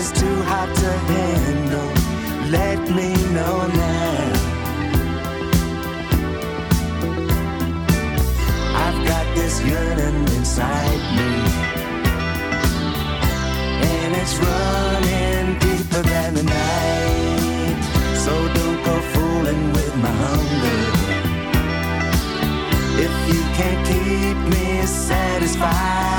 it's too hot to handle, let me know now. I've got this yearning inside me, and it's running deeper than the night. So don't go fooling with my hunger. If you can't keep me satisfied,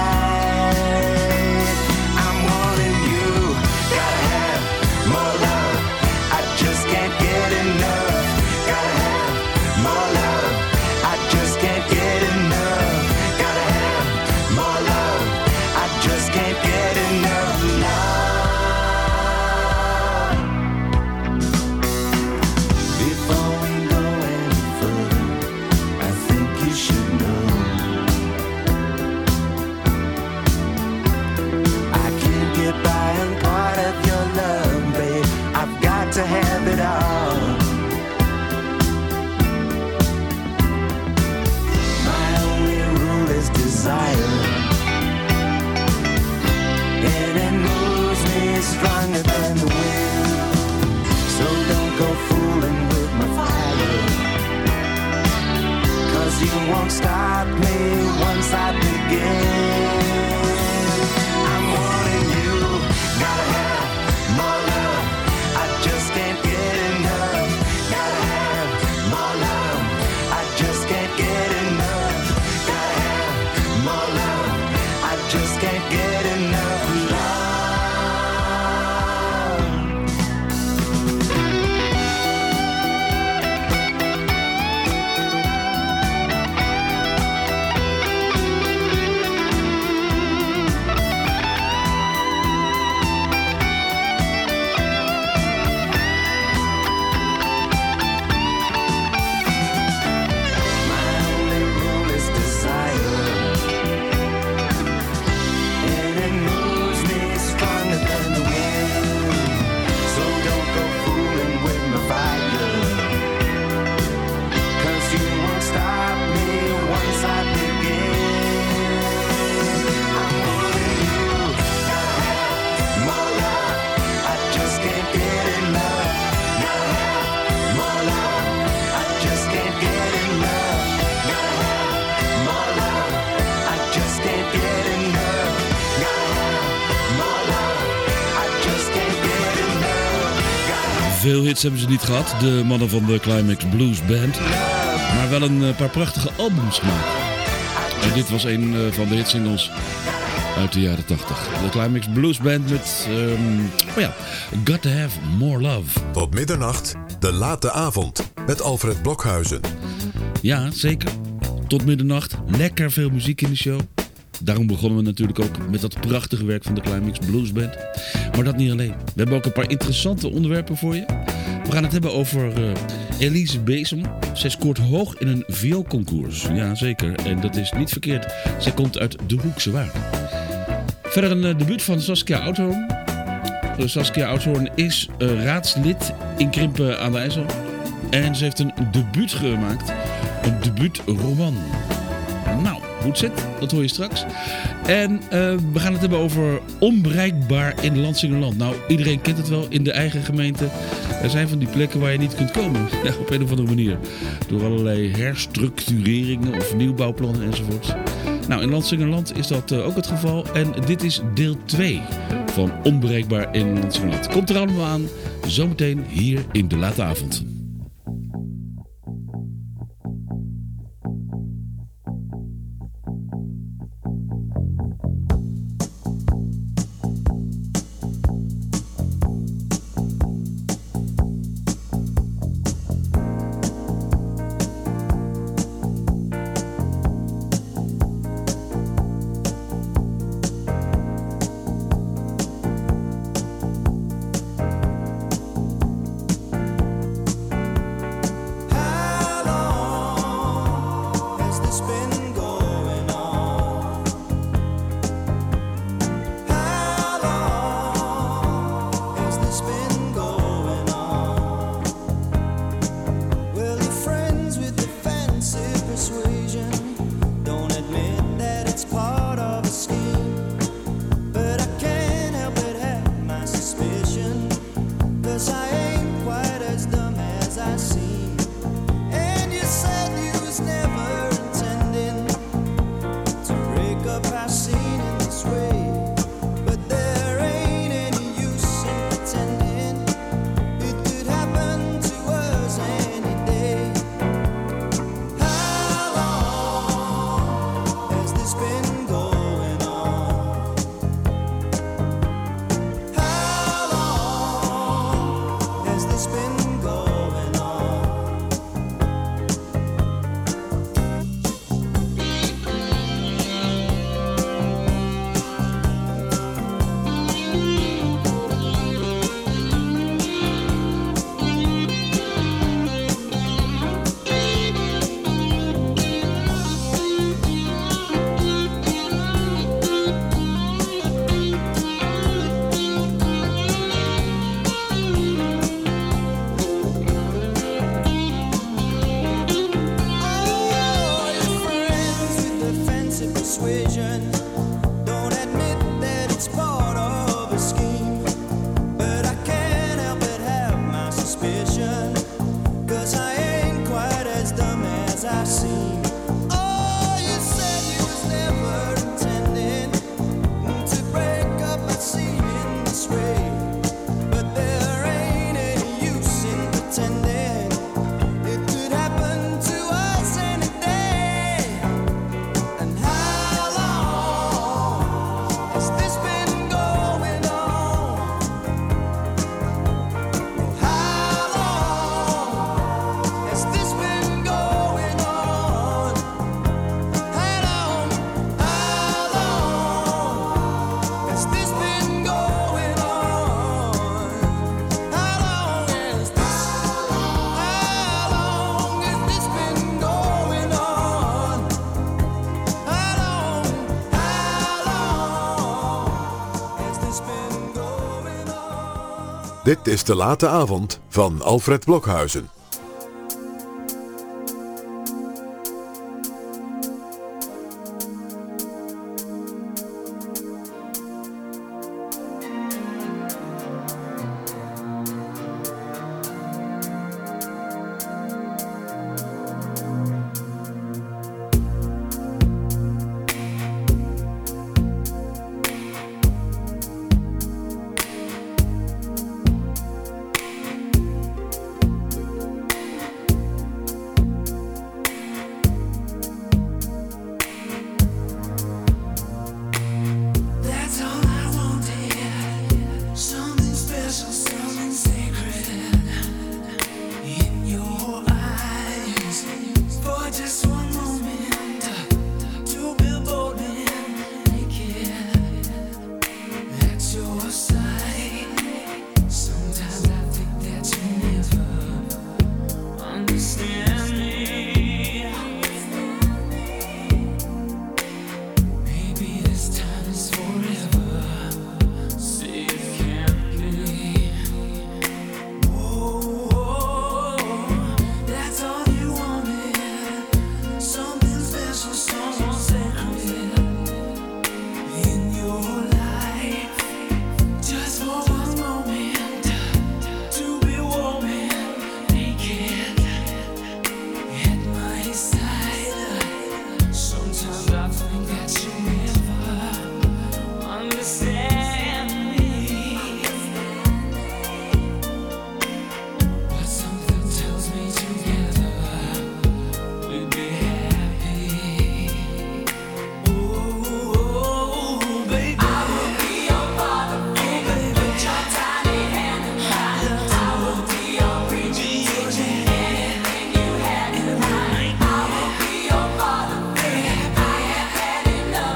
I'm wanting you. Gotta have more love, I just can't get enough. Gotta have more love, I just can't get enough. Gotta have more love, I just can't get enough love. Before we go any further, I think you should know I can't get by on part of your love, babe. I've got to have it all. My only rule is desire, and it moves me stronger than the wind. So don't go fooling with my fire, 'cause you won't stop me once I begin. I'm wanting you, gotta have more love, I just can't get enough. Gotta have more love, I just can't get enough. Gotta have more love, I just can't get enough love. My only rule is desire, and it moves me stronger than the wind. So don't go fooling with my fire, 'cause you won't stop me once I begin. I'm wanting you, gotta have more love, I just can't get enough. Gotta have more love, I just can't get enough. Gotta have more love, I just can't get enough. Gotta have more love, I just can't get enough. Gotta have Veel hits hebben ze niet gehad, de mannen van de Climax Blues Band. Maar wel een paar prachtige albums gemaakt. En dit was een van de hitsingles uit de jaren 80. De Climax Blues Band met, Got to Have More Love. Tot middernacht, de late avond met Alfred Blokhuizen. Ja, zeker. Tot middernacht. Lekker veel muziek in de show. Daarom begonnen we natuurlijk ook met dat prachtige werk van de Climax Blues Band. Maar dat niet alleen. We hebben ook een paar interessante onderwerpen voor je. We gaan het hebben over Elise Bezem. Zij scoort hoog in een vioolconcours. Ja, zeker. En dat is niet verkeerd. Zij komt uit de Hoekse Waard. Verder een debuut van Saskia Oudhoorn. Saskia Oudhoorn is raadslid in Krimpen aan de IJssel. En ze heeft een debuut gemaakt. Een debuutroman. Nou, hoe het zit, dat hoor je straks. En we gaan het hebben over onbereikbaar in Lansingerland. Nou, iedereen kent het wel in de eigen gemeente. Er zijn van die plekken waar je niet kunt komen. Ja, op een of andere manier. Door allerlei herstructureringen of nieuwbouwplannen enzovoort. Nou, in Lansingerland is dat ook het geval. En dit is deel 2 van Onbereikbaar in Lansingerland. Komt er allemaal aan, zometeen hier in de late avond. sense of persuasion. Don't admit that it's part of a scheme, but I can't help but have my suspicion, 'cause I ain't quite as dumb as I seem. Oh, you said you was never intending to break up a scene in this way, but there ain't any use in pretending. It could happen to us any day. And how long has this been going on? Oh, how long has this been going on? How long has this been going on? How long has this been going on? How long has this been going on? Dit is De Late Avond van Alfred Blokhuizen. That's all I wanted. Something special, something sacred in your eyes. For just one moment, to be bold and naked at your side. Sometimes I think that you never understand me. Maybe this time is forever. See it can be. Oh, that's all you wanted. Something special, someone sacred in your life. Just for one moment, to be warm and naked at my side. Sometimes I think that you never understand me, but something tells me together we'd be happy. Oh, baby, I will be your father figure. Put your tiny hand in mine. I will be your preaching teacher. Anything you had in mind. I will be your father figure. I have had enough.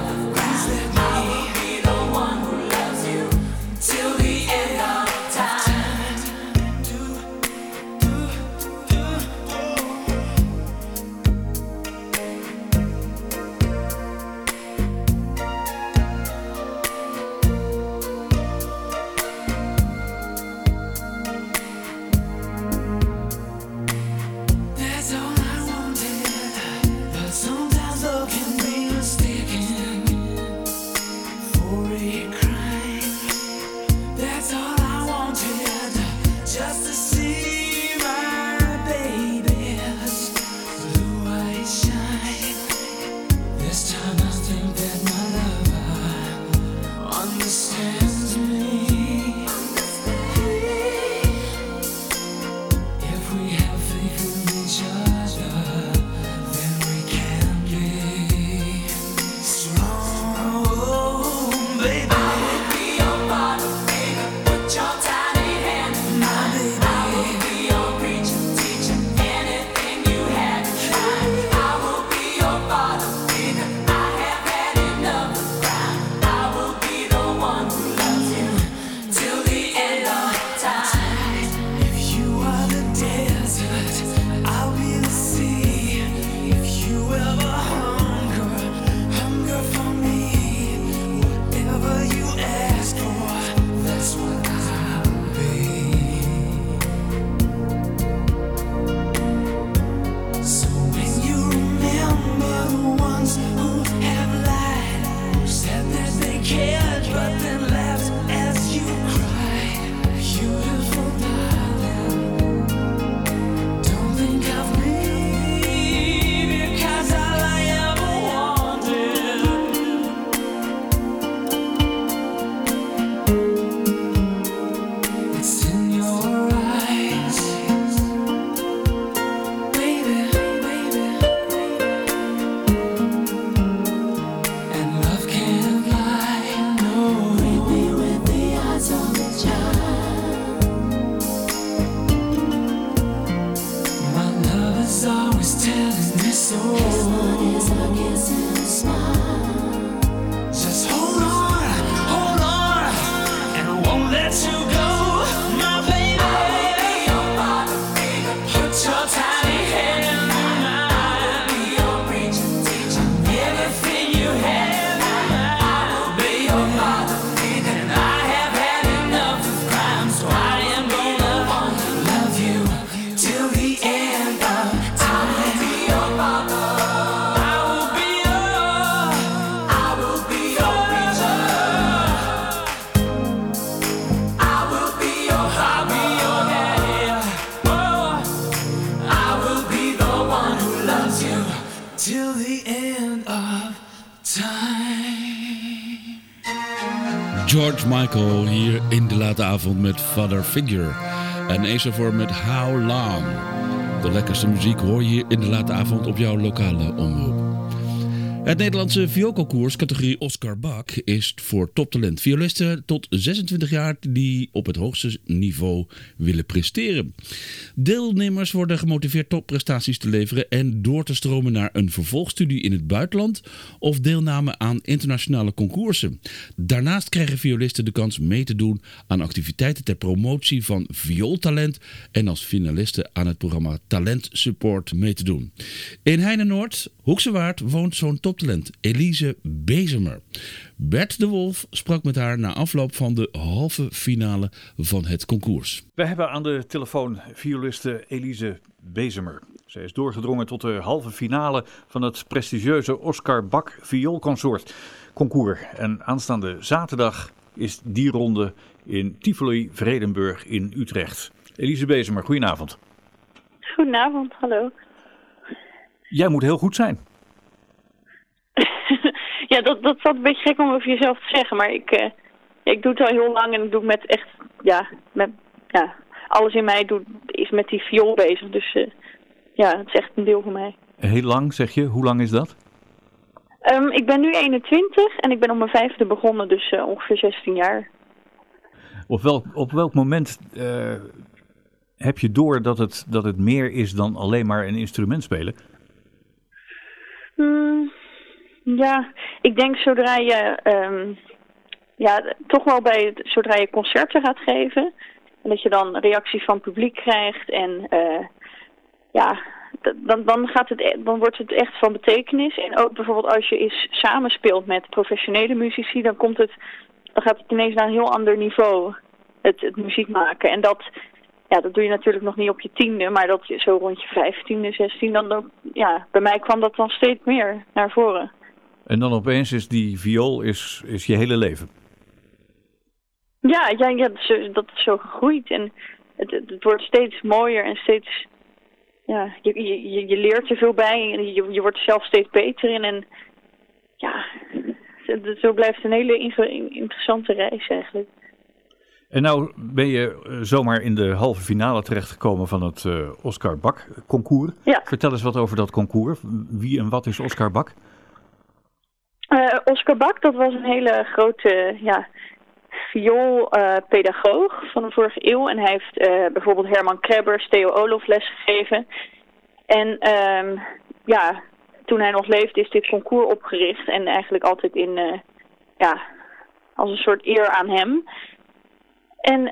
George Michael hier in de late avond met Father Figure. En Ace met How Long. De lekkerste muziek hoor je hier in de late avond op jouw lokale omroep. Het Nederlandse vioolconcours categorie Oscar Bak is voor toptalent. Violisten tot 26 jaar die op het hoogste niveau willen presteren. Deelnemers worden gemotiveerd topprestaties te leveren en door te stromen naar een vervolgstudie in het buitenland of deelname aan internationale concoursen. Daarnaast krijgen violisten de kans mee te doen aan activiteiten ter promotie van viooltalent en als finalisten aan het programma Talent Support mee te doen. In Heinenoord, Hoekse Waard, woont zo'n toptalent, Elise Bezemer. Bert de Wolf sprak met haar na afloop van de halve finale van het concours. We hebben aan de telefoon violiste Elise Bezemer. Zij is doorgedrongen tot de halve finale van het prestigieuze Oscar Bak vioolconcours. En aanstaande zaterdag is die ronde in Tivoli Vredenburg in Utrecht. Elise Bezemer, goedenavond. Goedenavond, hallo. Jij moet heel goed zijn. Ja, dat is een beetje gek om over jezelf te zeggen, maar ik doe het al heel lang en ik doe met echt, alles in mij is met die viool bezig. Dus het is echt een deel van mij. Heel lang, zeg je? Hoe lang is dat? Ik ben nu 21 en ik ben op mijn 5e begonnen, dus ongeveer 16 jaar. Op welk moment heb je door dat het meer is dan alleen maar een instrument spelen? Ja, ik denk zodra je, toch wel zodra je concerten gaat geven. En dat je dan reacties van het publiek krijgt. En dan wordt het echt van betekenis. En ook bijvoorbeeld als je eens samenspeelt met professionele muzici, dan gaat het ineens naar een heel ander niveau, het muziek maken. En dat doe je natuurlijk nog niet op je 10e, maar dat je zo rond je 15e, 16e, bij mij kwam dat dan steeds meer naar voren. En dan opeens is die viool is je hele leven. Ja, dat is zo gegroeid. En het wordt steeds mooier en steeds... Ja, je leert er veel bij en je wordt er zelf steeds beter in. En zo blijft het een hele interessante reis eigenlijk. En nou ben je zomaar in de halve finale terechtgekomen van het Oscar Bak concours. Ja. Vertel eens wat over dat concours. Wie en wat is Oscar Bak? Oscar Bak, dat was een hele grote vioolpedagoog van de vorige eeuw. En hij heeft bijvoorbeeld Herman Krebbers, Theo Olof lesgegeven. En toen hij nog leefde is dit concours opgericht. En eigenlijk altijd als een soort eer aan hem. En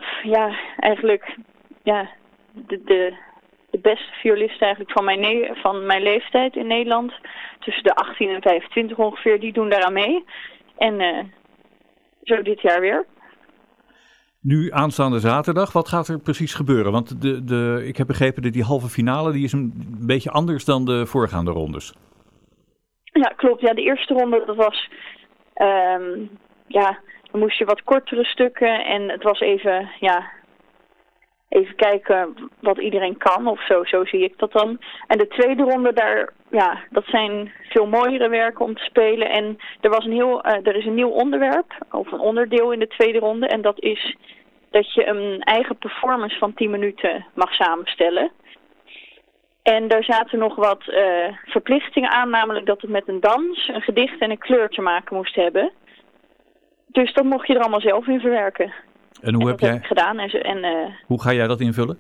de beste violisten eigenlijk van mijn leeftijd in Nederland, tussen de 18 en 25 ongeveer, die doen daaraan mee. En zo dit jaar weer. Nu aanstaande zaterdag, wat gaat er precies gebeuren? Want ik heb begrepen dat die halve finale die is een beetje anders dan de voorgaande rondes. Ja, klopt. Ja, de eerste ronde dat was... dan moest je wat kortere stukken en het was even kijken wat iedereen kan of zo zie ik dat dan. En de tweede ronde dat zijn veel mooiere werken om te spelen. En er is een nieuw onderwerp, of een onderdeel in de tweede ronde. En dat is dat je een eigen performance van 10 minuten mag samenstellen. En daar zaten nog wat verplichtingen aan, namelijk dat het met een dans, een gedicht en een kleur te maken moest hebben. Dus dat mocht je er allemaal zelf in verwerken. En hoe heb jij heb ik gedaan? Hoe ga jij dat invullen?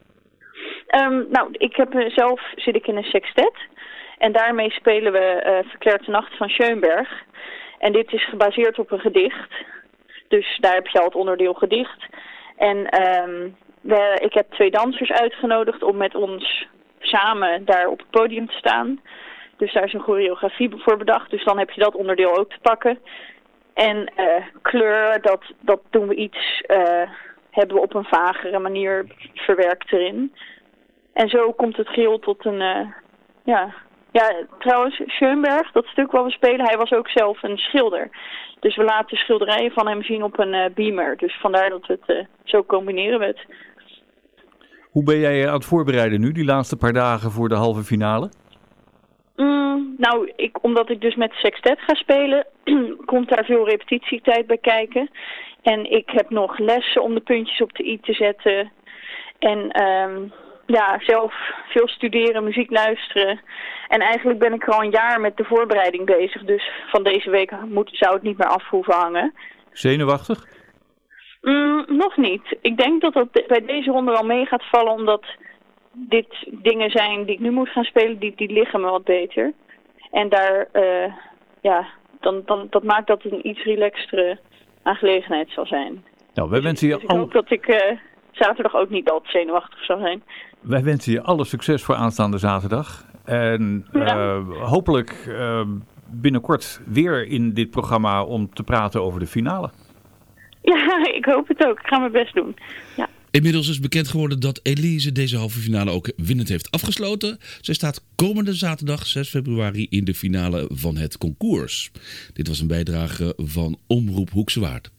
Zelf zit ik in een sextet. En daarmee spelen we Verklaarte Nacht van Schoenberg. En dit is gebaseerd op een gedicht. Dus daar heb je al het onderdeel gedicht. En ik heb 2 dansers uitgenodigd om met ons samen daar op het podium te staan. Dus daar is een choreografie voor bedacht. Dus dan heb je dat onderdeel ook te pakken. En kleur, dat doen we hebben we op een vagere manier verwerkt erin. En zo komt het geheel tot een, trouwens, Schoenberg, dat stuk wat we spelen, hij was ook zelf een schilder. Dus we laten schilderijen van hem zien op een beamer. Dus vandaar dat we het zo combineren met. Hoe ben jij aan het voorbereiden nu, die laatste paar dagen voor de halve finale? Omdat ik dus met de sextet ga spelen, komt daar veel repetitietijd bij kijken. En ik heb nog lessen om de puntjes op de i te zetten. En zelf veel studeren, muziek luisteren. En eigenlijk ben ik er al een jaar met de voorbereiding bezig. Dus van deze week zou het niet meer af hoeven hangen. Zenuwachtig? Nog niet. Ik denk dat dat bij deze ronde wel mee gaat vallen, omdat dit dingen zijn die ik nu moet gaan spelen, die liggen me wat beter. En daar, dat maakt dat het een iets relaxtere aangelegenheid zal zijn. Nou, wij wensen je ik hoop dat ik zaterdag ook niet al te zenuwachtig zal zijn. Wij wensen je alle succes voor aanstaande zaterdag. En hopelijk binnenkort weer in dit programma om te praten over de finale. Ja, ik hoop het ook. Ik ga mijn best doen. Ja. Inmiddels is bekend geworden dat Elise deze halve finale ook winnend heeft afgesloten. Zij staat komende zaterdag 6 februari in de finale van het concours. Dit was een bijdrage van Omroep Hoekse Waard.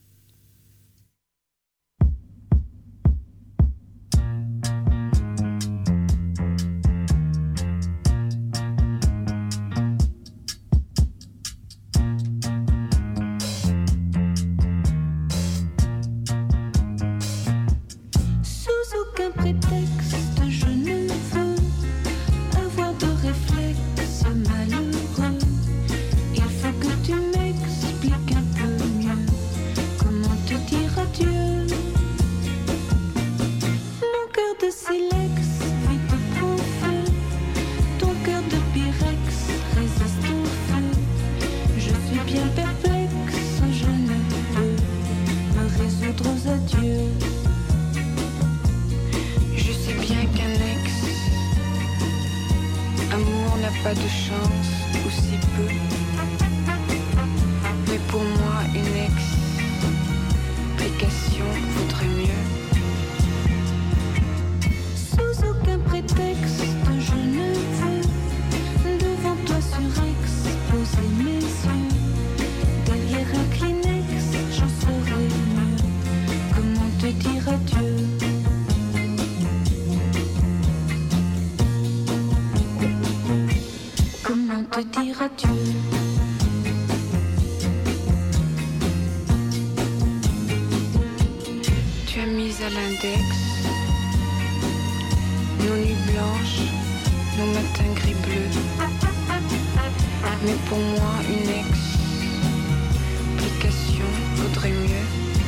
Pas de chance, ou si peu. Mais pour moi, une explication vaudrait mieux. Sous aucun prétexte, je ne veux devant toi surexposer mes yeux. Derrière un Kleenex, j'en saurais mieux. Comment te dire adieu? Comment te dire adieu? Tu as mis à l'index nos nuits blanches, nos matins gris bleus. Mais pour moi, une explication vaudrait mieux.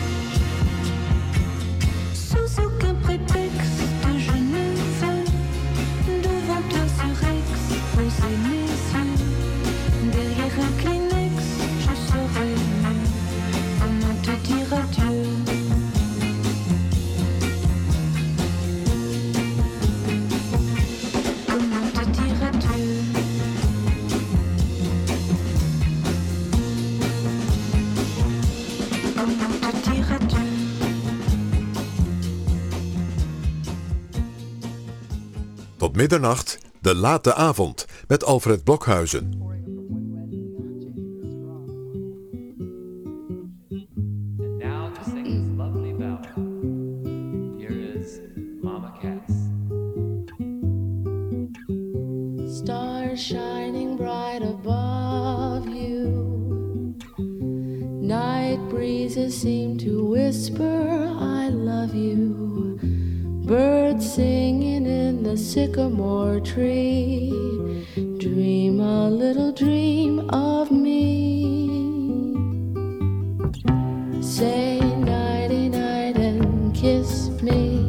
Sous aucun prétexte, je ne veux devant toi surexposer mes yeux. Derrière un Kleenex, je saurais mieux comment te dire adieu. Comment te dire adieu. Comment te dire adieu. Tot middernacht, de late avond, met Alfred Blokhuizen. Now to sing this lovely ballad, here is Mama Cass. Stars shining bright above you. Night breezes seem to whisper, I love you. Birds singing in the sycamore tree. Dream a little dream of me. Say nighty night and kiss me.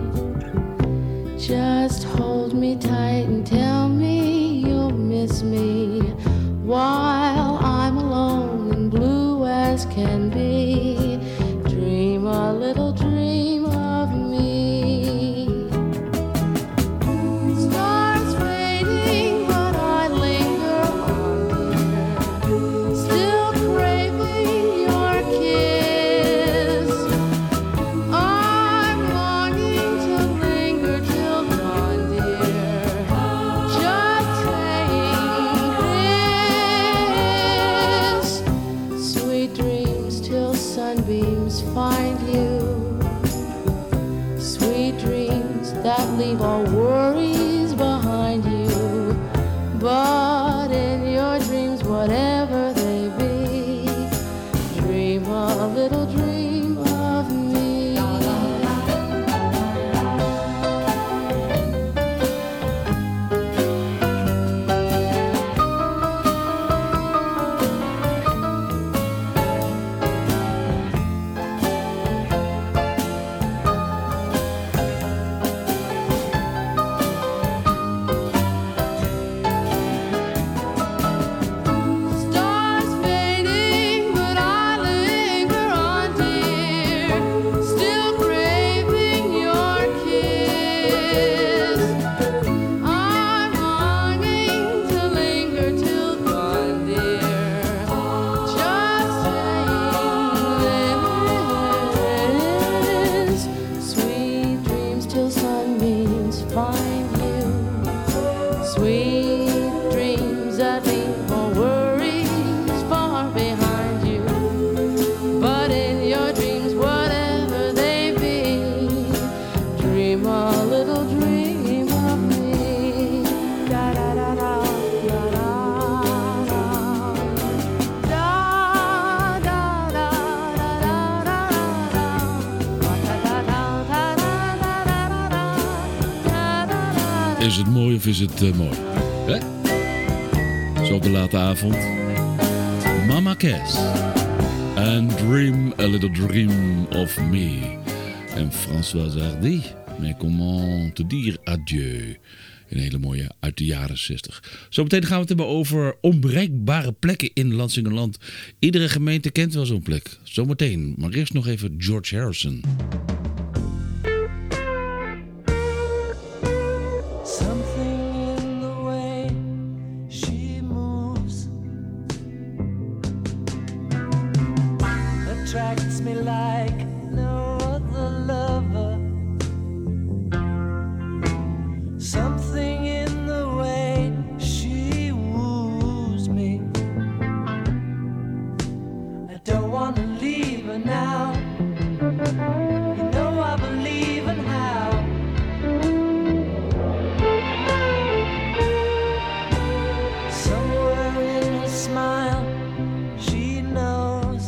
Just hold me tight and tell me you'll miss me while I'm alone and blue as can be. Dream a little dream of me. Stars fading, but I linger on, dear. Still craving your kiss. I'm longing to linger till dawn, dear. Just saying this. Sweet dreams till sunbeams find you. Sweet dreams that leave all worries behind you. But mooi of is het mooi? Hè? Zo op de late avond. Mama Cass. And dream a little dream of me. En François Hardy. Mais comment te dire adieu. Een hele mooie uit de jaren 60. Zometeen gaan we het hebben over onbereikbare plekken in Lansingerland. Iedere gemeente kent wel zo'n plek. Zometeen. Maar eerst nog even George Harrison. Something in the way she moves attracts me like no other lover. Something in the way she woos me. I don't want to leave her now. You know I believe in how. Somewhere in her smile, she knows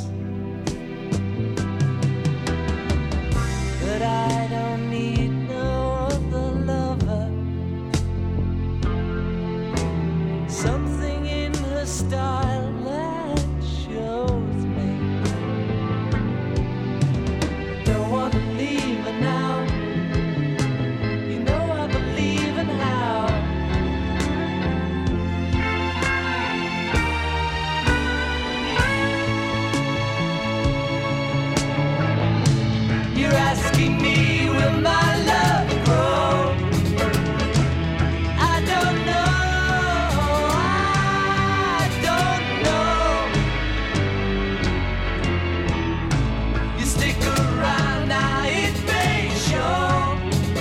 that I don't need no other lover. Something in her style that shows me I don't want to leave her now. You know I believe in how. You're asking me, will my love grow? I don't know, I don't know. You stick around now, it may show.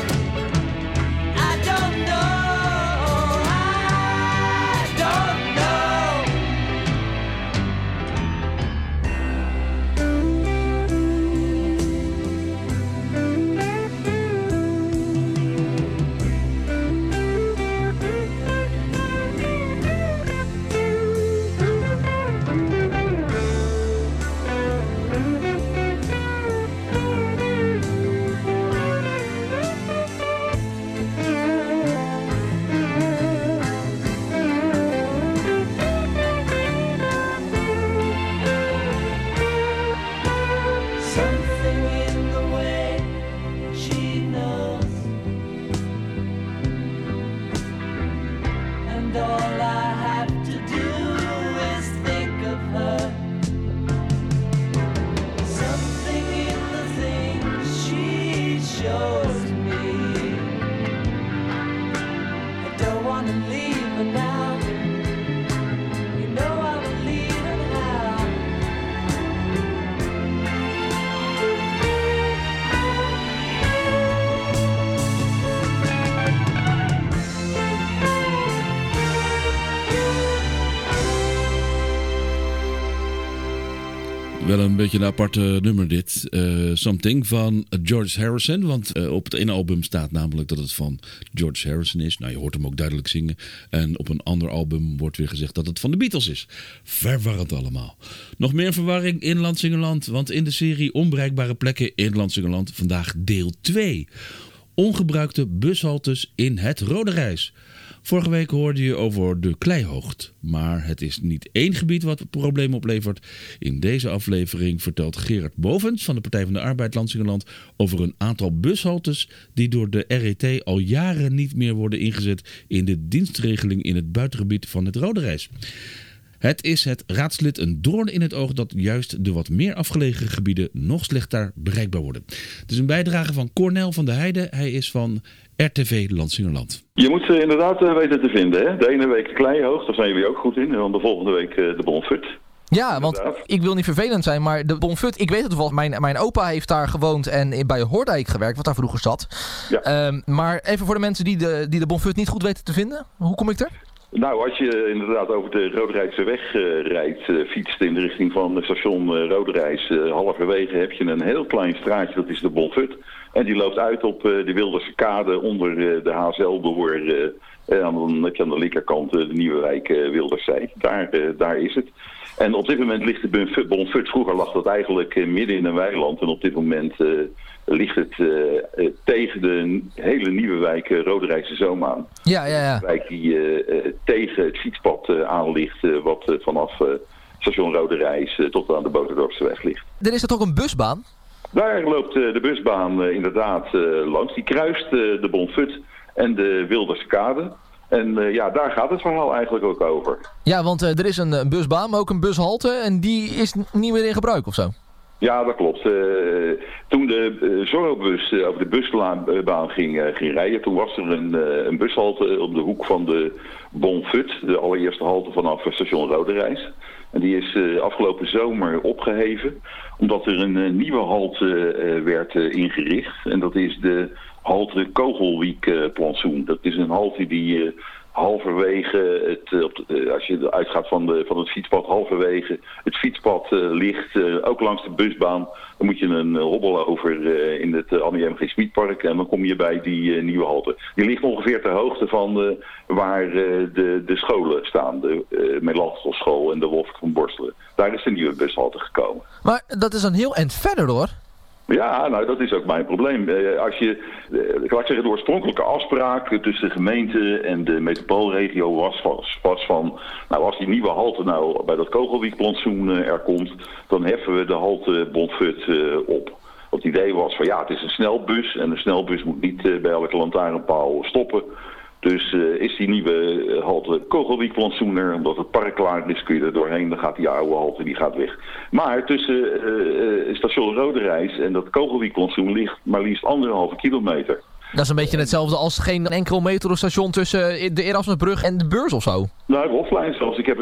I don't know, I don't know. Something in the way she knows, and all I have to do is think of her. Something in the things she shows me. I don't want to leave her now. You know I believe in how. Wel een beetje een apart nummer dit. Something van George Harrison. Want op het ene album staat namelijk dat het van George Harrison is. Nou, je hoort hem ook duidelijk zingen. En op een ander album wordt weer gezegd dat het van de Beatles is. Verwarrend allemaal. Nog meer verwarring in Lansingerland. Want in de serie Onbereikbare plekken in Lansingerland vandaag deel 2. Ongebruikte bushaltes in het Rode Reis. Vorige week hoorde je over de Kleihoogd. Maar het is niet één gebied wat problemen oplevert. In deze aflevering vertelt Gerard Bovens van de Partij van de Arbeid Lansingerland over een aantal bushaltes die door de RET al jaren niet meer worden ingezet in de dienstregeling in het buitengebied van het Rode Reis. Het is het raadslid een doorn in het oog dat juist de wat meer afgelegen gebieden nog slechter bereikbaar worden. Het is een bijdrage van Cornel van der Heijden. Hij is van RTV Lansingerland. Je moet ze inderdaad weten te vinden. Hè? De ene week de Kleihoogd, daar zijn jullie ook goed in. En dan de volgende week de Bonfut. Ja, want ik wil niet vervelend zijn, maar de Bonfut, ik weet het toevallig, mijn opa heeft daar gewoond en bij Hoordijk gewerkt, wat daar vroeger zat. Ja. Maar even voor de mensen die de Bonfut niet goed weten te vinden, hoe kom ik er? Nou, als je inderdaad over de Roderijkse weg rijdt, fietst in de richting van het station Roderijs, halverwege heb je een heel klein straatje, dat is de Bonfut. En die loopt uit op de Wilderse kade onder de HSL door. En dan heb je aan de linkerkant de nieuwe wijk Wilderzee. Daar is het. En op dit moment ligt de Bonfut, vroeger lag dat eigenlijk midden in een weiland. En op dit moment ligt het tegen de hele nieuwe wijk Roderijkse Zoom aan. Ja. Een wijk die tegen het fietspad aan ligt, wat vanaf station Roderijs tot aan de Boterdorpseweg ligt. Er is dat ook een busbaan? Daar loopt de busbaan inderdaad langs. Die kruist de Bonfut en de Wilderse Kade. En daar gaat het verhaal eigenlijk ook over. Ja, want er is een busbaan, maar ook een bushalte en die is niet meer in gebruik of zo? Ja, dat klopt. Toen de Zorrobus over de busbaan ging rijden, toen was er een bushalte op de hoek van de Bonfut, de allereerste halte vanaf station Roderijs. En die is afgelopen zomer opgeheven, omdat er een nieuwe halte werd ingericht. En dat is de halte Kogelwiek-plantsoen. Dat is een halte die halverwege, als je uitgaat van het fietspad, halverwege het fietspad ligt, ook langs de busbaan. Dan moet je een hobbel over in het Annie M. G. Smitpark en dan kom je bij die nieuwe halte. Die ligt ongeveer ter hoogte van waar de scholen staan, de Melanchelschool en de Wolf van Borstelen. Daar is de nieuwe bushalte gekomen. Maar dat is een heel eind verder hoor. Ja, nou dat is ook mijn probleem. Als je, laat ik zeggen, de oorspronkelijke afspraak tussen de gemeente en de metropoolregio was van, nou als die nieuwe halte nou bij dat Kogelwiekplantsoen er komt, dan heffen we de halte Bonfut op. Het idee was van het is een snelbus en een snelbus moet niet bij elke lantaarnpaal stoppen. Dus is die nieuwe halte Kogelwiekplantsoen er, omdat het park klaar is, kun je er doorheen, dan gaat die oude halte, die gaat weg. Maar tussen station Roderijs en dat Kogelwiekplantsoen ligt maar liefst 1,5 kilometer. Dat is een beetje hetzelfde als geen enkel metrostation tussen de Erasmusbrug en de beurs of zo. Nou, de Hofplein zelfs. Ik heb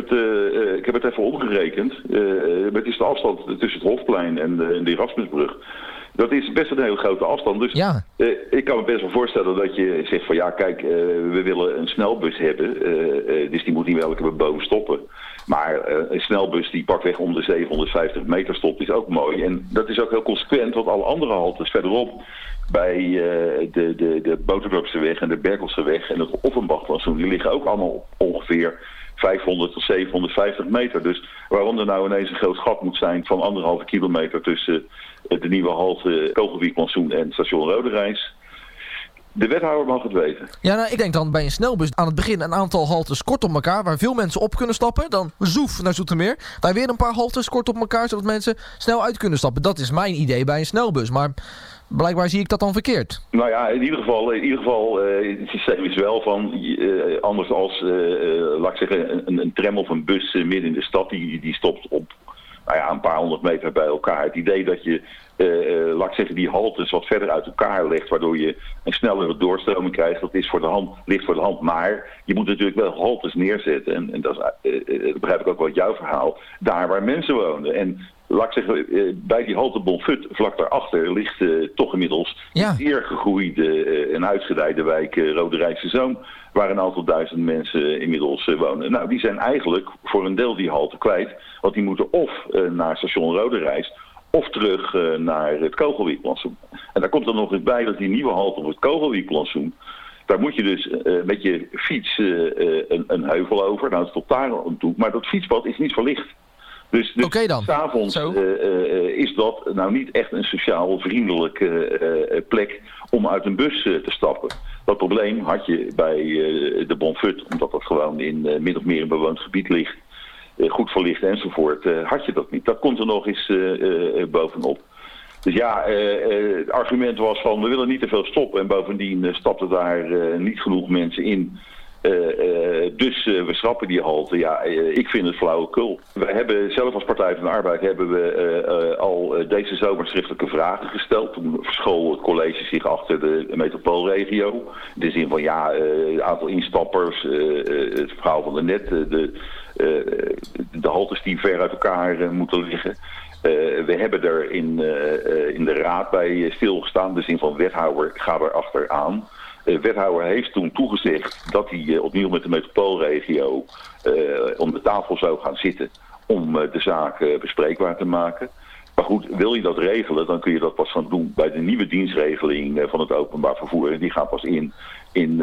het even omgerekend. Het is de afstand tussen het Hofplein en de Erasmusbrug. Dat is best een hele grote afstand. Dus ik kan me best wel voorstellen dat je zegt van kijk, we willen een snelbus hebben. Dus die moet niet welke boom stoppen. Maar een snelbus die pakweg om de 750 meter stopt is ook mooi. En dat is ook heel consequent, want alle andere haltes verderop bij de Boterdorpseweg en de Berkelseweg en het Offenbachplantsoen, die liggen ook allemaal ongeveer 500 tot 750 meter. Dus waarom er nou ineens een groot gat moet zijn van 1,5 kilometer tussen de nieuwe halte Kogelwiekplantsoen en station Roderijs. De wethouder mag het weten. Ja, nou, ik denk dan bij een snelbus aan het begin een aantal haltes kort op elkaar, waar veel mensen op kunnen stappen. Dan zoef naar Zoetermeer. Daar weer een paar haltes kort op elkaar, zodat mensen snel uit kunnen stappen. Dat is mijn idee bij een snelbus, maar blijkbaar zie ik dat dan verkeerd. Nou ja, in ieder geval het systeem is wel van, anders als, laat ik zeggen, een tram of een bus midden in de stad, die stopt op een paar 100 meter bij elkaar. Het idee dat je, laat ik zeggen, die haltes wat verder uit elkaar legt, waardoor je een snellere doorstroming krijgt, dat is ligt voor de hand. Maar je moet natuurlijk wel haltes neerzetten. En dat begrijp ik ook wel uit jouw verhaal. Daar waar mensen wonen. En laat ik zeggen, bij die halte Bonfut, vlak daarachter, ligt toch inmiddels een zeer gegroeide en uitgedijde wijk Roderijkse Zoom, waar een aantal duizend mensen inmiddels wonen. Nou, die zijn eigenlijk voor een deel die halte kwijt, want die moeten of naar station Roderijs of terug naar het Kogelwiekplantsoen. En daar komt er nog eens bij dat die nieuwe halte op het Kogelwiekplantsoen, daar moet je dus met je fiets een heuvel over. Nou, het tot daar aan toe, maar dat fietspad is niet verlicht. Dus 's avonds is dat nou niet echt een sociaal vriendelijke plek om uit een bus te stappen. Dat probleem had je bij de Bonfut, omdat dat gewoon in min of meer een bewoond gebied ligt, goed verlicht enzovoort, had je dat niet. Dat komt er nog eens bovenop. Dus het argument was van, we willen niet te veel stoppen en bovendien stapten daar niet genoeg mensen in. Dus we schrappen die halte. Ja, ik vind het flauwekul. Wij hebben zelf als Partij van de Arbeid al deze zomer schriftelijke vragen gesteld. Toen verschool het college zich achter de metropoolregio. In de zin van het aantal instappers, het verhaal van de net, de haltes die ver uit elkaar moeten liggen. We hebben er in de raad bij stilgestaan. De zin van wethouder, ga er achteraan. De wethouder heeft toen toegezegd dat hij opnieuw met de metropoolregio om de tafel zou gaan zitten om de zaak bespreekbaar te maken. Maar goed, wil je dat regelen, dan kun je dat pas gaan doen bij de nieuwe dienstregeling van het openbaar vervoer. En die gaat pas in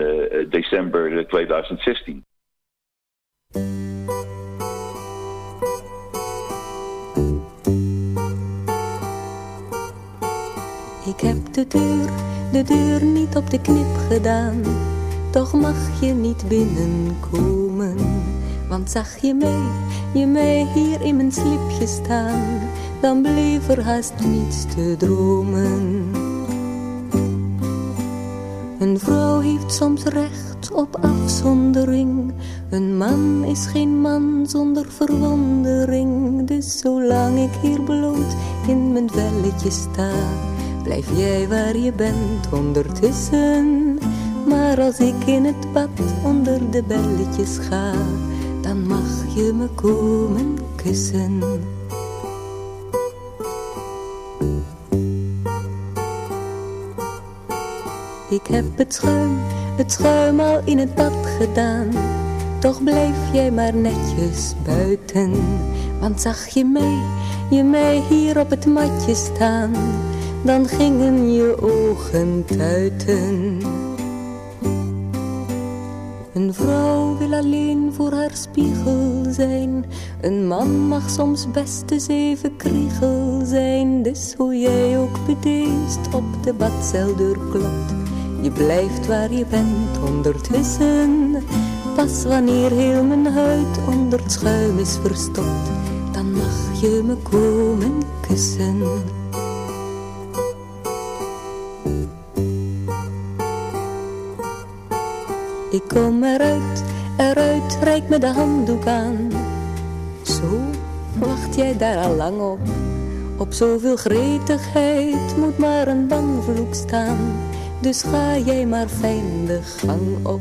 december 2016. Ik heb de deur niet op de knip gedaan. Toch mag je niet binnenkomen. Want zag je mij hier in mijn slipje staan, dan bleef er haast niets te dromen. Een vrouw heeft soms recht op afzondering. Een man is geen man zonder verwondering. Dus zolang ik hier bloot in mijn velletje sta, blijf jij waar je bent ondertussen. Maar als ik in het bad onder de belletjes ga, dan mag je me komen kussen. Ik heb het schuim al in het bad gedaan. Toch blijf jij maar netjes buiten. Want zag je mij hier op het matje staan, dan gingen je ogen tuiten. Een vrouw wil alleen voor haar spiegel zijn. Een man mag soms best eens even kriegel zijn. Dus hoe jij ook bedeesd op de badceldeur klopt, je blijft waar je bent ondertussen. Pas wanneer heel mijn huid onder het schuim is verstopt, dan mag je me komen kussen. Ik kom eruit, reik me de handdoek aan. Zo, wacht jij daar al lang op? Op zoveel gretigheid moet maar een banvloek staan. Dus ga jij maar fijn de gang op.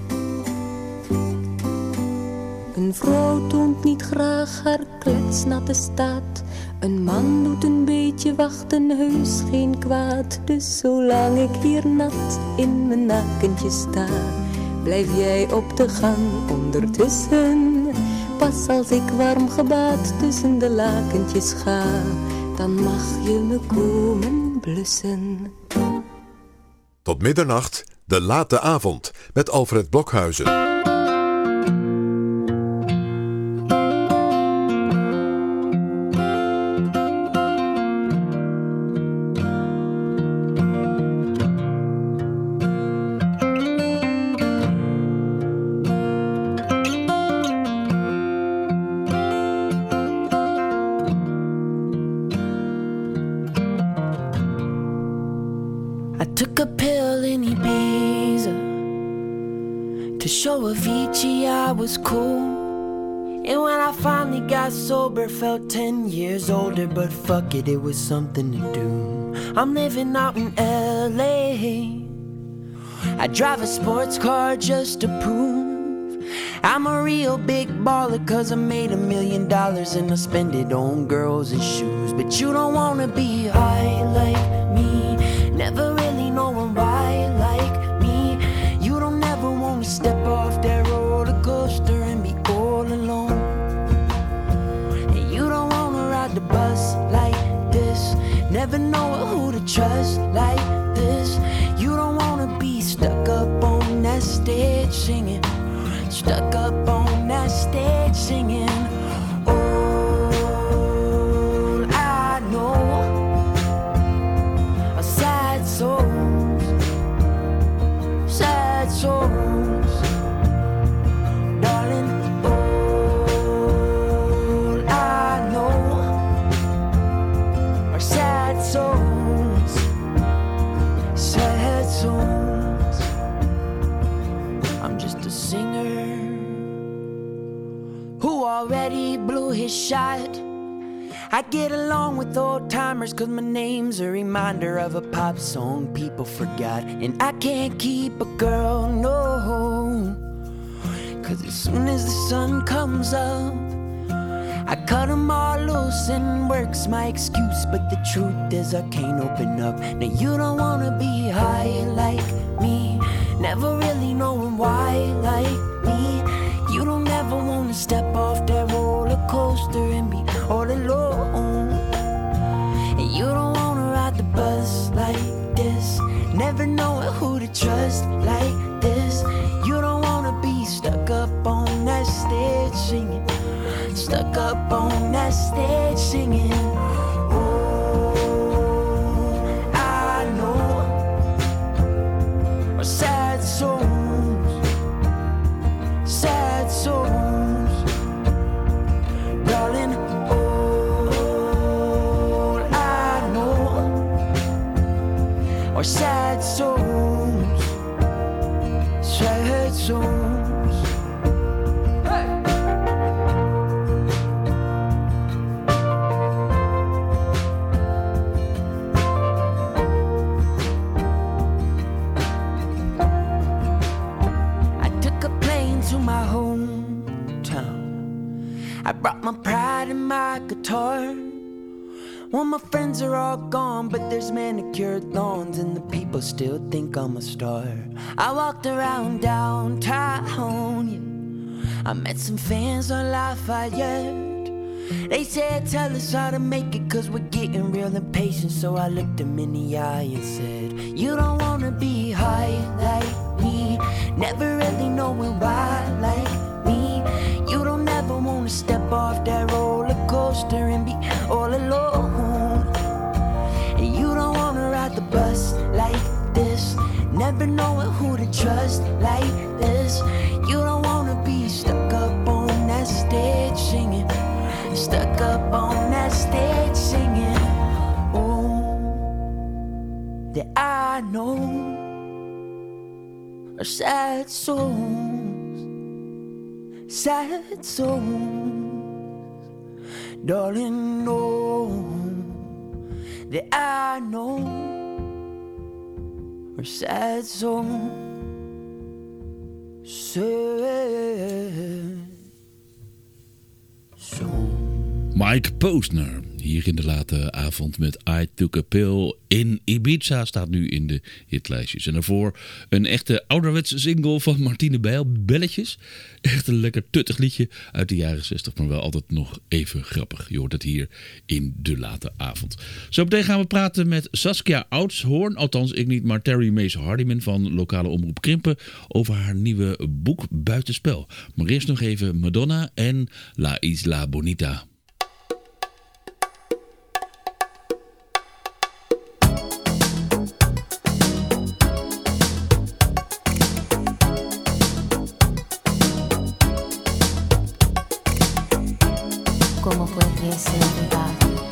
Een vrouw toont niet graag haar kletsnatte staat. Een man doet een beetje wachten, heus geen kwaad. Dus zolang ik hier nat in mijn nakentje sta, blijf jij op de gang ondertussen. Pas als ik warm gebaad tussen de lakentjes ga, dan mag je me komen blussen. Tot middernacht, de late avond met Alfred Blokhuizen. Took a pill in Ibiza to show Avicii I was cool. And when I finally got sober, felt 10 years older. But fuck it, it was something to do. I'm living out in LA. I drive a sports car just to prove I'm a real big baller, cause I made $1 million and I spend it on girls and shoes. But you don't wanna be high like me, never really knowing why like me. You don't ever wanna step off that roller coaster and be all alone. And you don't wanna ride the bus like this, never know who to trust like this. You don't wanna be stuck up on that stage singing, stuck up on that stage singing. All I know are sad souls, sad souls, darling. All I know are sad souls, sad souls. I'm just a singer who already blew his shot. I get along with old timers cause my name's a reminder of a pop song people forgot. And I can't keep a girl, no, cause as soon as the sun comes up, I cut them all loose and work's my excuse. But the truth is I can't open up. Now you don't wanna be high like me, never really knowing why like me. You don't ever wanna step off that roller coaster and be all alone. And you don't wanna ride the bus like this, never knowing who to trust like this. You don't wanna be stuck up on that stage singing, stuck up on that stage singing. Oh, I or sad songs, sad songs. Hey! I took a plane to my hometown. I brought my pride and my guitar. Well, my friends are all gone, but there's manicured lawns and the people still think I'm a star. I walked around downtown, yeah. I met some fans on Lafayette. They said, tell us how to make it, cause we're getting real impatient. So I looked them in the eye and said, you don't wanna be high like me, never really knowing why like me. You don't ever wanna step off that roller coaster and be all alone. And you don't wanna ride the bus like this, never knowing who to trust like this. You don't wanna be stuck up on that stage singing, stuck up on that stage singing. Oh, that I know are sad songs, sad songs. Darling, know that I know are sad songs, sad songs. Mike Posner, hier in de late avond met I Took a Pill in Ibiza, staat nu in de hitlijstjes. En daarvoor een echte ouderwetse single van Martine Bijl, Belletjes. Echt een lekker tuttig liedje uit de jaren 60, maar wel altijd nog even grappig. Je hoort het hier in de late avond. Zo meteen gaan we praten met Saskia Oudshoorn, althans ik niet, maar Terry Mace Hardiman van lokale omroep Krimpen over haar nieuwe boek Buitenspel. Maar eerst nog even Madonna en La Isla Bonita. ¿Cómo puede ser verdad?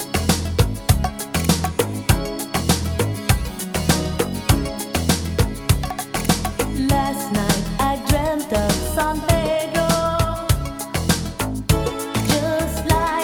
Last night I dreamt of San Pedro, just like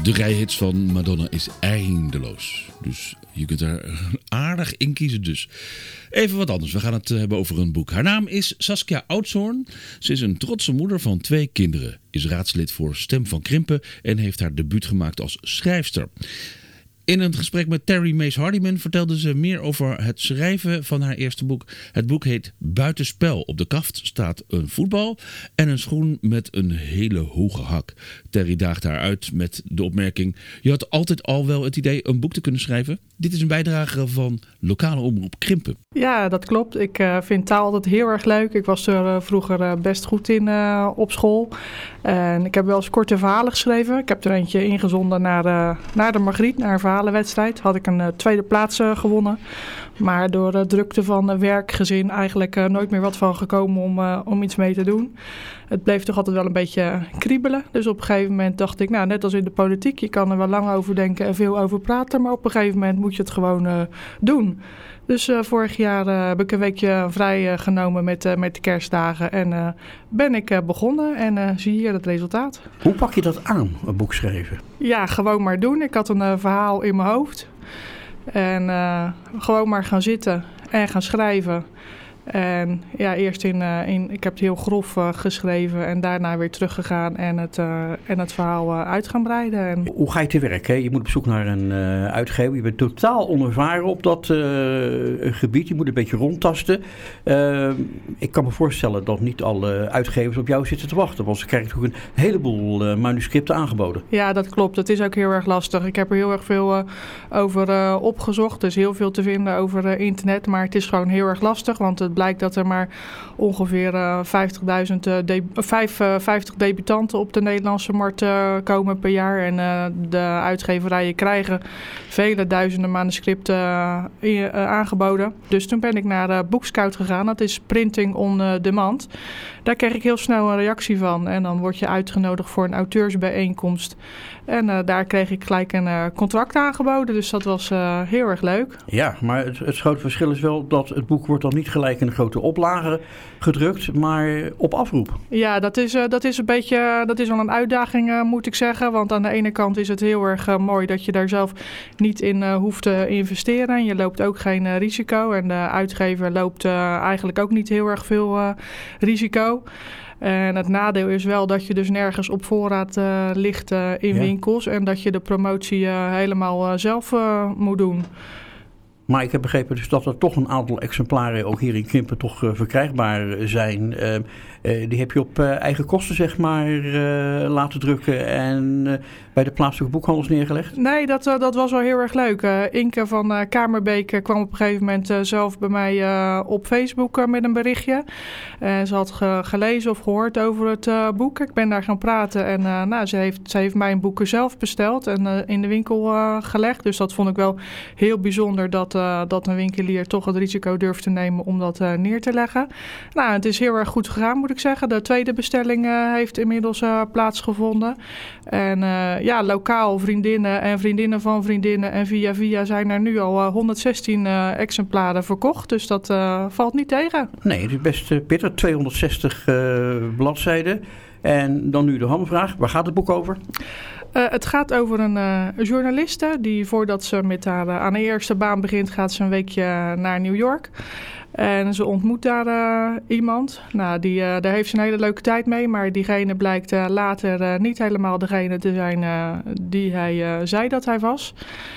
De rijhits van Madonna is eindeloos. Dus je kunt er aardig in kiezen dus. Even wat anders. We gaan het hebben over een boek. Haar naam is Saskia Oudshoorn. Ze is een trotse moeder van 2 kinderen. Is raadslid voor Stem van Krimpen. En heeft haar debuut gemaakt als schrijfster. In een gesprek met Terry Mace Hardiman vertelde ze meer over het schrijven van haar eerste boek. Het boek heet Buitenspel. Op de kaft staat een voetbal en een schoen met een hele hoge hak. Terry daagde haar uit met de opmerking: je had altijd al wel het idee een boek te kunnen schrijven. Dit is een bijdrage van lokale omroep Krimpen. Ja, dat klopt. Ik vind taal altijd heel erg leuk. Ik was er vroeger best goed in op school. En ik heb wel eens korte verhalen geschreven. Ik heb er eentje ingezonden naar de Margriet, naar een verhalenwedstrijd. Had ik een tweede plaats gewonnen. Maar door de drukte van werk, gezin eigenlijk nooit meer wat van gekomen om iets mee te doen. Het bleef toch altijd wel een beetje kriebelen. Dus op een gegeven moment dacht ik, nou, net als in de politiek, je kan er wel lang over denken en veel over praten. Maar op een gegeven moment moet je het gewoon doen. Dus vorig jaar heb ik een weekje vrij genomen met de kerstdagen en ben ik begonnen en zie hier het resultaat. Hoe pak je dat aan, een boek schrijven? Ja, gewoon maar doen. Ik had een verhaal in mijn hoofd en gewoon maar gaan zitten en gaan schrijven. En ja, eerst ik heb het heel grof geschreven en daarna weer teruggegaan en het verhaal uit gaan breiden. En... Hoe ga je te werk? Hè? Je moet op zoek naar een uitgever. Je bent totaal onervaren op dat gebied. Je moet een beetje rondtasten. Ik kan me voorstellen dat niet alle uitgevers op jou zitten te wachten. Want ze krijgen natuurlijk een heleboel manuscripten aangeboden. Ja, dat klopt. Het is ook heel erg lastig. Ik heb er heel erg veel over opgezocht. Er is heel veel te vinden over internet. Maar het is gewoon heel erg lastig. Want het blijkt dat er maar ongeveer 50 debutanten op de Nederlandse markt komen per jaar. En de uitgeverijen krijgen vele duizenden manuscripten aangeboden. Dus toen ben ik naar Bookscout gegaan. Dat is printing on demand. Daar kreeg ik heel snel een reactie van. En dan word je uitgenodigd voor een auteursbijeenkomst. En daar kreeg ik gelijk een contract aangeboden. Dus dat was heel erg leuk. Ja, maar het grote verschil is wel dat het boek wordt dan niet gelijk in een grote oplage gedrukt, maar op afroep. Ja, dat is wel een uitdaging, moet ik zeggen. Want aan de ene kant is het heel erg mooi dat je daar zelf niet in hoeft te investeren. En je loopt ook geen risico. En de uitgever loopt eigenlijk ook niet heel erg veel risico. En het nadeel is wel dat je dus nergens op voorraad ligt in winkels. En dat je de promotie helemaal zelf moet doen. Maar ik heb begrepen dus dat er toch een aantal exemplaren ook hier in Krimpen toch verkrijgbaar zijn. Die heb je op eigen kosten zeg maar laten drukken en bij de plaatselijke boekhandels neergelegd? Nee, dat was wel heel erg leuk. Inke van Kamerbeek kwam op een gegeven moment zelf bij mij op Facebook met een berichtje. Ze had gelezen of gehoord over het boek. Ik ben daar gaan praten en ze heeft mijn boeken zelf besteld en in de winkel gelegd. Dus dat vond ik wel heel bijzonder dat een winkelier toch het risico durft te nemen om dat neer te leggen. Nou, het is heel erg goed gegaan, moet ik zeggen. De tweede bestelling heeft inmiddels plaatsgevonden. En lokaal vriendinnen en vriendinnen van vriendinnen en via zijn er nu al 116 exemplaren verkocht. Dus dat valt niet tegen. Nee, het is best pittig. 260 bladzijden. En dan nu de hamvraag. Waar gaat het boek over? Het gaat over een journaliste die voordat ze met haar aan haar eerste baan begint, gaat ze een weekje naar New York. En ze ontmoet daar iemand. Nou, daar heeft ze een hele leuke tijd mee. Maar diegene blijkt later niet helemaal degene te zijn die hij zei dat hij was.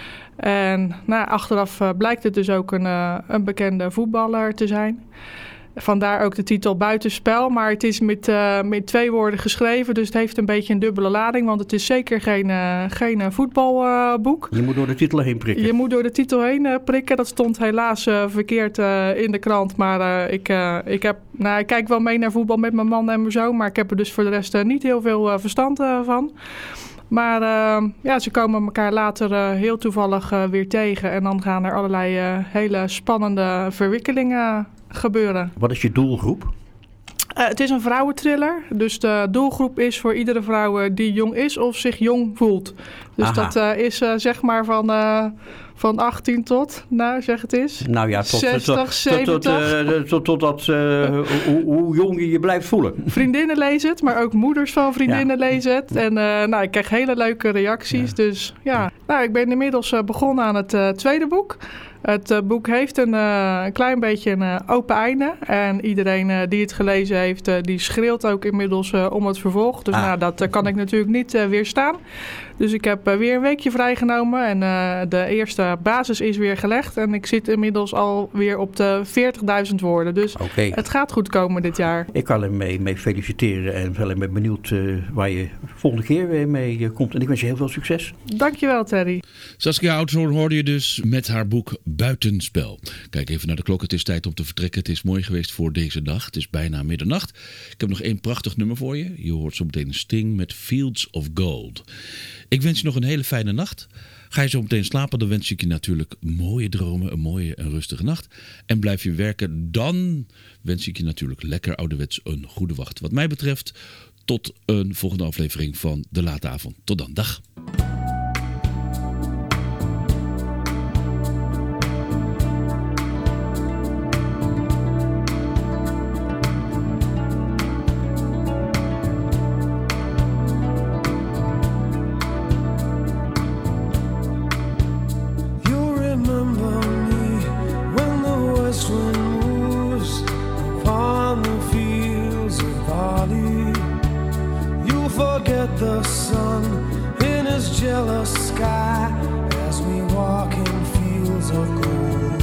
En achteraf blijkt het dus ook een bekende voetballer te zijn. Vandaar ook de titel Buitenspel. Maar het is met 2 woorden geschreven. Dus het heeft een beetje een dubbele lading. Want het is zeker geen voetbalboek. Je moet door de titel heen prikken. Je moet door de titel heen prikken. Dat stond helaas verkeerd in de krant. Maar ik kijk wel mee naar voetbal met mijn man en mijn zoon. Maar ik heb er dus voor de rest niet heel veel verstand van. Maar ze komen elkaar later heel toevallig weer tegen. En dan gaan er allerlei hele spannende verwikkelingen gebeuren. Wat is je doelgroep? Het is een vrouwentriller. Dus de doelgroep is voor iedere vrouw die jong is of zich jong voelt. Dus dat is zeg maar Van 18 tot, nou zeg het eens. Nou ja, 60, 70. Totdat hoe jong je blijft voelen. Vriendinnen lezen het, maar ook moeders van vriendinnen lezen het. En ik krijg hele leuke reacties. Ja. Dus ja, ik ben inmiddels begonnen aan het tweede boek. Het boek heeft een klein beetje een open einde. En iedereen die het gelezen heeft, die schreeuwt ook inmiddels om het vervolg. Dus dat kan ik natuurlijk niet weerstaan. Dus ik heb weer een weekje vrijgenomen en de eerste basis is weer gelegd. En ik zit inmiddels alweer op de 40.000 woorden. Dus het gaat goed komen dit jaar. Ik kan hem mee feliciteren en ben benieuwd waar je volgende keer weer mee komt. En ik wens je heel veel succes. Dankjewel, Terry. Saskia Oudshoorn hoorde je dus met haar boek Buitenspel. Kijk even naar de klok, het is tijd om te vertrekken. Het is mooi geweest voor deze dag. Het is bijna middernacht. Ik heb nog 1 prachtig nummer voor je. Je hoort zo meteen Sting met Fields of Gold. Ik wens je nog een hele fijne nacht. Ga je zo meteen slapen, dan wens ik je natuurlijk mooie dromen, een mooie en rustige nacht. En blijf je werken, dan wens ik je natuurlijk lekker ouderwets een goede wacht. Wat mij betreft, tot een volgende aflevering van De Late Avond. Tot dan, dag. The sun in his jealous sky as we walk in fields of gold.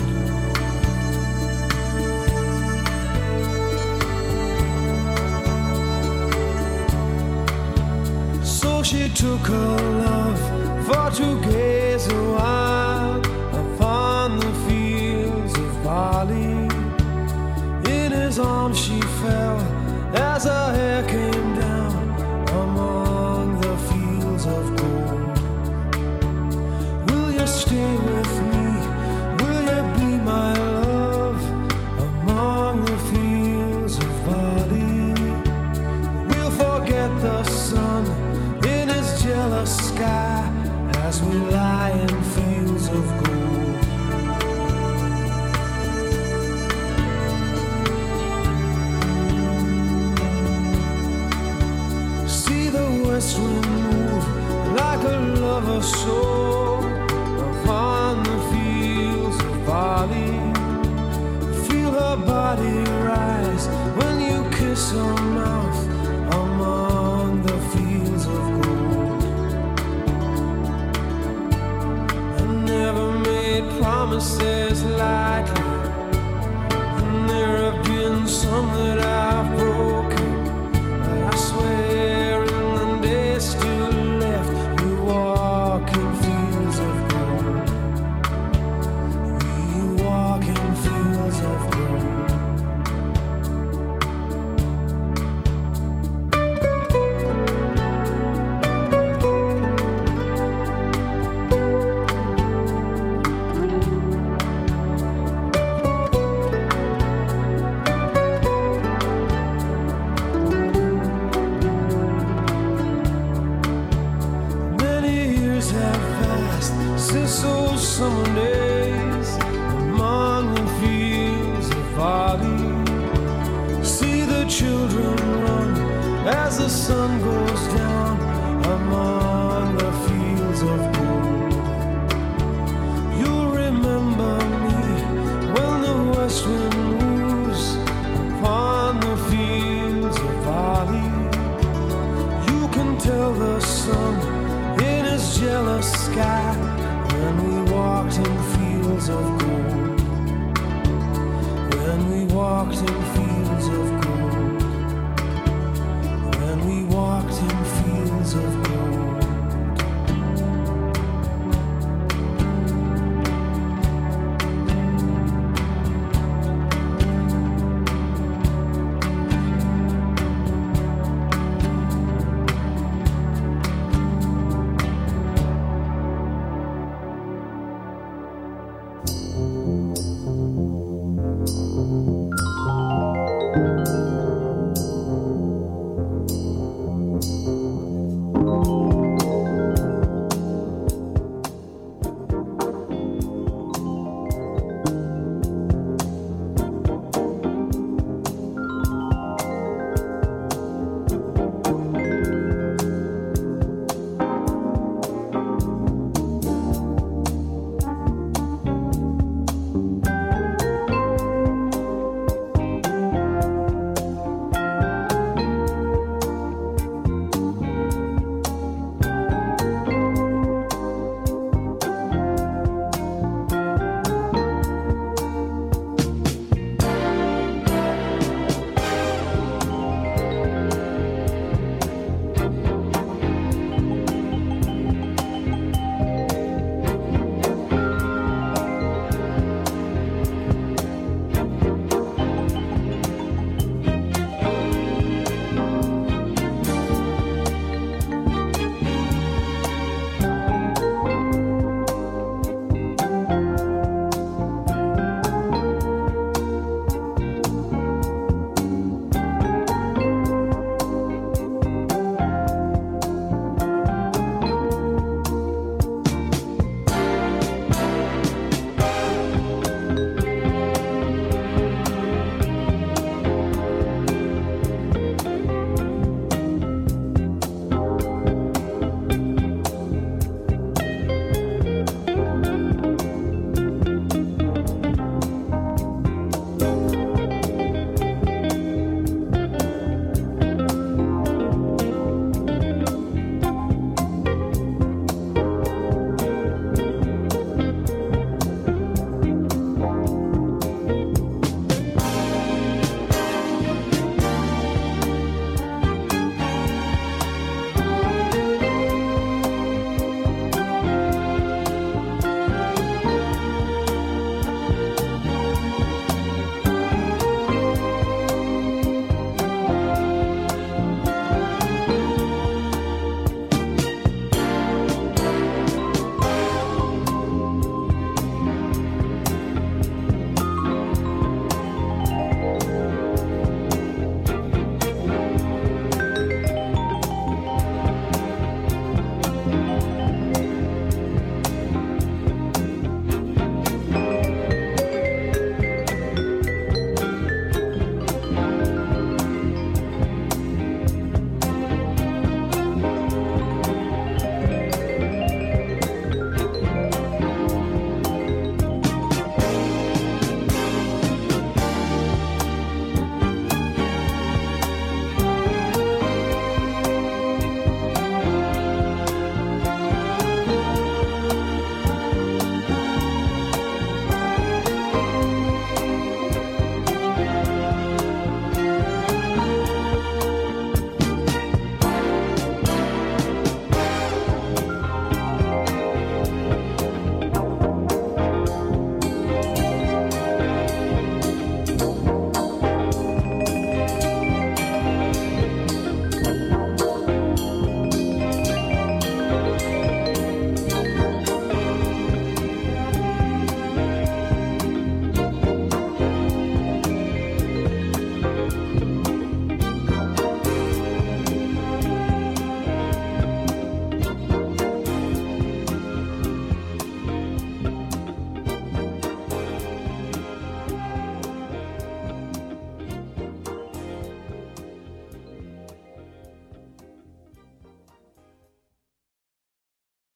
So she took her love for to gaze a while upon the fields of barley. In his arms she fell as her hair came down among the fields of gold. Will you stay with me? Will you be my love among the fields of barley? We'll forget the sun in his jealous sky as we lie in fields of gold. West wind move like a lover's soul upon the fields of barley. Feel her body rise when you kiss her mouth among the fields of gold. I never made promises lightly, and there have been some that I've broken, but I swear still left, we walk in fields of gold. We walk in fields of gold. Since those summer days among the fields of barley, see the children run as the sun goes down among the fields of gold.